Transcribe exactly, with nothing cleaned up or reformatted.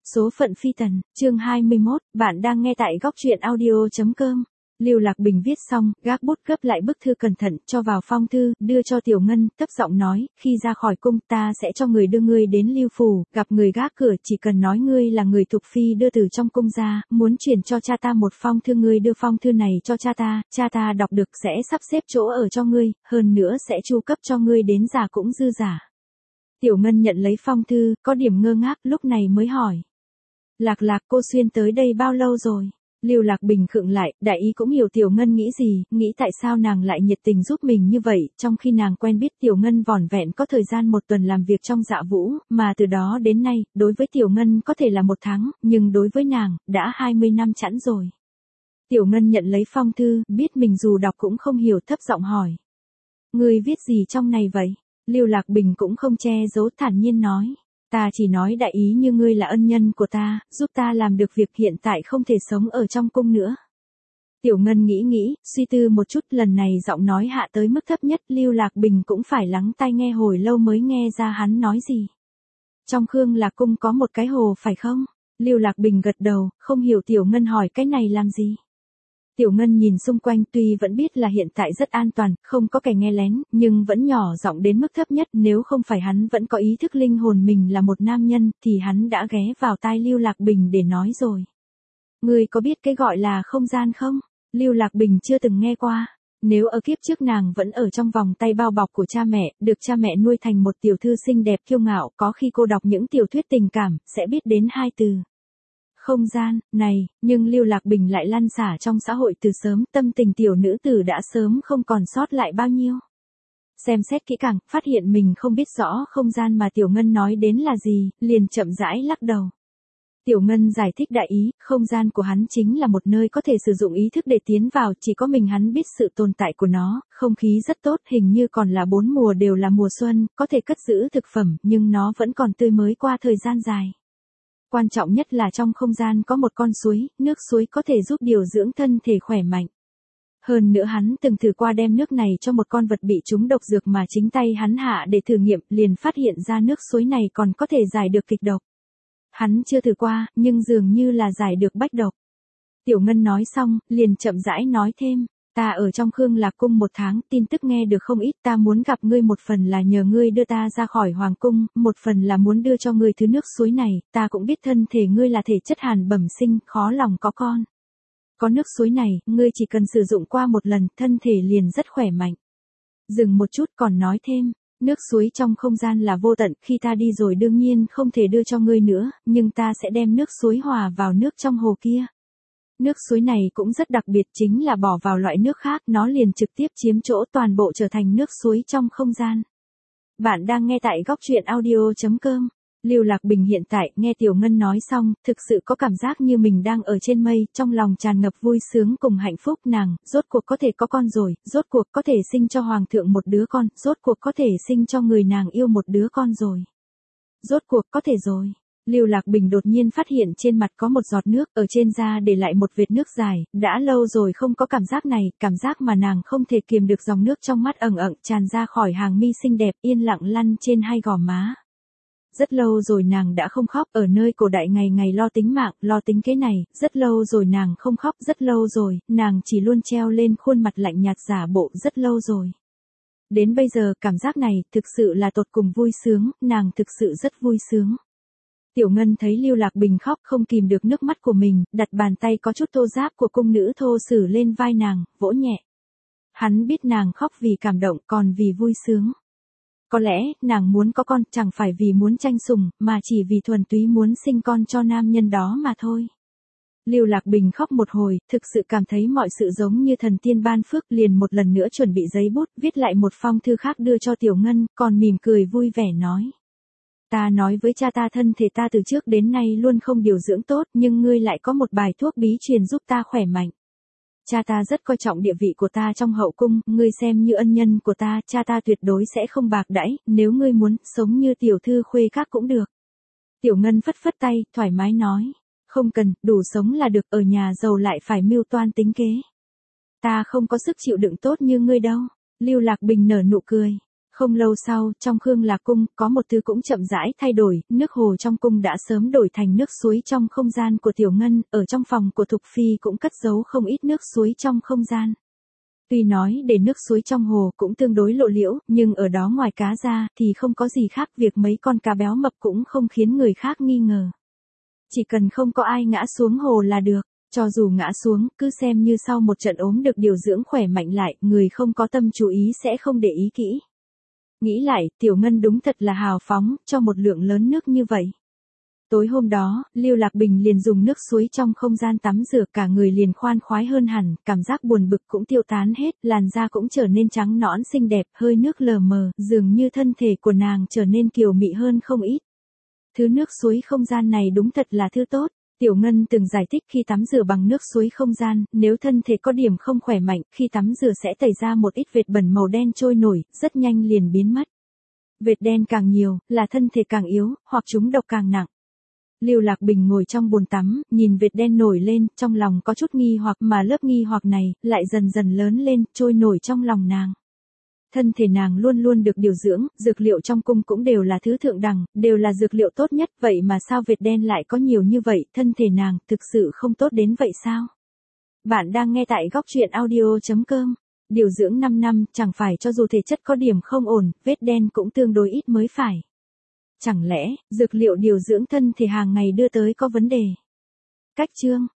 Số phận phi tần, chương hai mươi mốt, bạn đang nghe tại góc truyện audio chấm com. Lưu Lạc Bình viết xong, gác bút gấp lại bức thư cẩn thận, cho vào phong thư, đưa cho Tiểu Ngân, thấp giọng nói, khi ra khỏi cung, ta sẽ cho người đưa ngươi đến Lưu phủ, gặp người gác cửa, chỉ cần nói ngươi là người thuộc phi đưa từ trong cung ra, muốn chuyển cho cha ta một phong thư, ngươi đưa phong thư này cho cha ta, cha ta đọc được sẽ sắp xếp chỗ ở cho ngươi, hơn nữa sẽ chu cấp cho ngươi đến già cũng dư giả. Tiểu Ngân nhận lấy phong thư, có điểm ngơ ngác, lúc này mới hỏi. Lạc Lạc, cô Xuyên tới đây bao lâu rồi? Lưu Lạc Bình khựng lại, đại ý cũng hiểu Tiểu Ngân nghĩ gì, nghĩ tại sao nàng lại nhiệt tình giúp mình như vậy, trong khi nàng quen biết Tiểu Ngân vỏn vẹn có thời gian một tuần làm việc trong Dạ Vũ, mà từ đó đến nay, đối với Tiểu Ngân có thể là một tháng, nhưng đối với nàng, đã hai mươi năm chẵn rồi. Tiểu Ngân nhận lấy phong thư, biết mình dù đọc cũng không hiểu, thấp giọng hỏi. Ngươi viết gì trong này vậy? Lưu Lạc Bình cũng không che giấu, thản nhiên nói. Ta chỉ nói đại ý như ngươi là ân nhân của ta, giúp ta làm được việc hiện tại không thể sống ở trong cung nữa. Tiểu Ngân nghĩ nghĩ, suy tư một chút, lần này giọng nói hạ tới mức thấp nhất, Lưu Lạc Bình cũng phải lắng tai nghe hồi lâu mới nghe ra hắn nói gì. Trong Khương Lạc Cung có một cái hồ phải không? Lưu Lạc Bình gật đầu, không hiểu Tiểu Ngân hỏi cái này làm gì. Tiểu Ngân nhìn xung quanh, tuy vẫn biết là hiện tại rất an toàn, không có kẻ nghe lén, nhưng vẫn nhỏ giọng đến mức thấp nhất, nếu không phải hắn vẫn có ý thức linh hồn mình là một nam nhân, thì hắn đã ghé vào tai Lưu Lạc Bình để nói rồi. Ngươi có biết cái gọi là không gian không? Lưu Lạc Bình chưa từng nghe qua. Nếu ở kiếp trước nàng vẫn ở trong vòng tay bao bọc của cha mẹ, được cha mẹ nuôi thành một tiểu thư xinh đẹp kiêu ngạo, có khi cô đọc những tiểu thuyết tình cảm, sẽ biết đến hai từ. Không gian, này, nhưng Lưu Lạc Bình lại lăn xả trong xã hội từ sớm, tâm tình tiểu nữ tử đã sớm không còn sót lại bao nhiêu. Xem xét kỹ càng, phát hiện mình không biết rõ không gian mà Tiểu Ngân nói đến là gì, liền chậm rãi lắc đầu. Tiểu Ngân giải thích đại ý, không gian của hắn chính là một nơi có thể sử dụng ý thức để tiến vào, chỉ có mình hắn biết sự tồn tại của nó, không khí rất tốt, hình như còn là bốn mùa đều là mùa xuân, có thể cất giữ thực phẩm, nhưng nó vẫn còn tươi mới qua thời gian dài. Quan trọng nhất là trong không gian có một con suối, nước suối có thể giúp điều dưỡng thân thể khỏe mạnh. Hơn nữa hắn từng thử qua đem nước này cho một con vật bị trúng độc dược mà chính tay hắn hạ để thử nghiệm, liền phát hiện ra nước suối này còn có thể giải được kịch độc. Hắn chưa thử qua, nhưng dường như là giải được bách độc. Tiểu Ngân nói xong, liền chậm rãi nói thêm. Ta ở trong Khương Lạc Cung một tháng, tin tức nghe được không ít, ta muốn gặp ngươi một phần là nhờ ngươi đưa ta ra khỏi Hoàng Cung, một phần là muốn đưa cho ngươi thứ nước suối này, ta cũng biết thân thể ngươi là thể chất hàn bẩm sinh, khó lòng có con. Có nước suối này, ngươi chỉ cần sử dụng qua một lần, thân thể liền rất khỏe mạnh. Dừng một chút còn nói thêm, nước suối trong không gian là vô tận, khi ta đi rồi đương nhiên không thể đưa cho ngươi nữa, nhưng ta sẽ đem nước suối hòa vào nước trong hồ kia. Nước suối này cũng rất đặc biệt, chính là bỏ vào loại nước khác, nó liền trực tiếp chiếm chỗ toàn bộ trở thành nước suối trong không gian. Bạn đang nghe tại góc truyện audio chấm com. Lưu Lạc Bình hiện tại, nghe Tiểu Ngân nói xong, thực sự có cảm giác như mình đang ở trên mây, trong lòng tràn ngập vui sướng cùng hạnh phúc, nàng, rốt cuộc có thể có con rồi, rốt cuộc có thể sinh cho Hoàng thượng một đứa con, rốt cuộc có thể sinh cho người nàng yêu một đứa con rồi. Rốt cuộc có thể rồi. Lưu Lạc Bình đột nhiên phát hiện trên mặt có một giọt nước, ở trên da để lại một vệt nước dài, đã lâu rồi không có cảm giác này, cảm giác mà nàng không thể kiềm được dòng nước trong mắt ẩn ẩn tràn ra khỏi hàng mi xinh đẹp, yên lặng lăn trên hai gò má. Rất lâu rồi nàng đã không khóc, ở nơi cổ đại ngày ngày lo tính mạng, lo tính cái này, rất lâu rồi nàng không khóc, rất lâu rồi, nàng chỉ luôn treo lên khuôn mặt lạnh nhạt giả bộ, rất lâu rồi. Đến bây giờ, cảm giác này, thực sự là tột cùng vui sướng, nàng thực sự rất vui sướng. Tiểu Ngân thấy Lưu Lạc Bình khóc không kìm được nước mắt của mình, đặt bàn tay có chút thô ráp của cung nữ thô sử lên vai nàng, vỗ nhẹ. Hắn biết nàng khóc vì cảm động, còn vì vui sướng. Có lẽ, nàng muốn có con, chẳng phải vì muốn tranh sủng, mà chỉ vì thuần túy muốn sinh con cho nam nhân đó mà thôi. Lưu Lạc Bình khóc một hồi, thực sự cảm thấy mọi sự giống như thần tiên ban phước, liền một lần nữa chuẩn bị giấy bút, viết lại một phong thư khác đưa cho Tiểu Ngân, còn mỉm cười vui vẻ nói. Ta nói với cha ta thân thể ta từ trước đến nay luôn không điều dưỡng tốt, nhưng ngươi lại có một bài thuốc bí truyền giúp ta khỏe mạnh. Cha ta rất coi trọng địa vị của ta trong hậu cung, ngươi xem như ân nhân của ta, cha ta tuyệt đối sẽ không bạc đãi, nếu ngươi muốn, sống như tiểu thư khuê các cũng được. Tiểu Ngân phất phất tay, thoải mái nói, không cần, đủ sống là được, ở nhà giàu lại phải mưu toan tính kế. Ta không có sức chịu đựng tốt như ngươi đâu. Lưu Lạc Bình nở nụ cười. Không lâu sau, trong Khương Lạc Cung, có một thứ cũng chậm rãi thay đổi, nước hồ trong cung đã sớm đổi thành nước suối trong không gian của Tiểu Ngân, ở trong phòng của Thục Phi cũng cất giấu không ít nước suối trong không gian. Tuy nói để nước suối trong hồ cũng tương đối lộ liễu, nhưng ở đó ngoài cá ra, thì không có gì khác, việc mấy con cá béo mập cũng không khiến người khác nghi ngờ. Chỉ cần không có ai ngã xuống hồ là được. Cho dù ngã xuống, cứ xem như sau một trận ốm được điều dưỡng khỏe mạnh lại, người không có tâm chú ý sẽ không để ý kỹ. Nghĩ lại, Tiểu Ngân đúng thật là hào phóng, cho một lượng lớn nước như vậy. Tối hôm đó, Lưu Lạc Bình liền dùng nước suối trong không gian tắm rửa, cả người liền khoan khoái hơn hẳn, cảm giác buồn bực cũng tiêu tán hết, làn da cũng trở nên trắng nõn xinh đẹp, hơi nước lờ mờ, dường như thân thể của nàng trở nên kiều mị hơn không ít. Thứ nước suối không gian này đúng thật là thứ tốt. Tiểu Ngân từng giải thích khi tắm rửa bằng nước suối không gian, nếu thân thể có điểm không khỏe mạnh, khi tắm rửa sẽ tẩy ra một ít vệt bẩn màu đen trôi nổi, rất nhanh liền biến mất. Vệt đen càng nhiều, là thân thể càng yếu, hoặc chúng độc càng nặng. Lưu Lạc Bình ngồi trong bồn tắm, nhìn vệt đen nổi lên, trong lòng có chút nghi hoặc, mà lớp nghi hoặc này, lại dần dần lớn lên, trôi nổi trong lòng nàng. Thân thể nàng luôn luôn được điều dưỡng, dược liệu trong cung cũng đều là thứ thượng đẳng, đều là dược liệu tốt nhất, vậy mà sao vệt đen lại có nhiều như vậy, thân thể nàng thực sự không tốt đến vậy sao? Bạn đang nghe tại góc truyện audio chấm com. Điều dưỡng năm năm, chẳng phải cho dù thể chất có điểm không ổn, vết đen cũng tương đối ít mới phải. Chẳng lẽ, dược liệu điều dưỡng thân thể hàng ngày đưa tới có vấn đề? Cách chương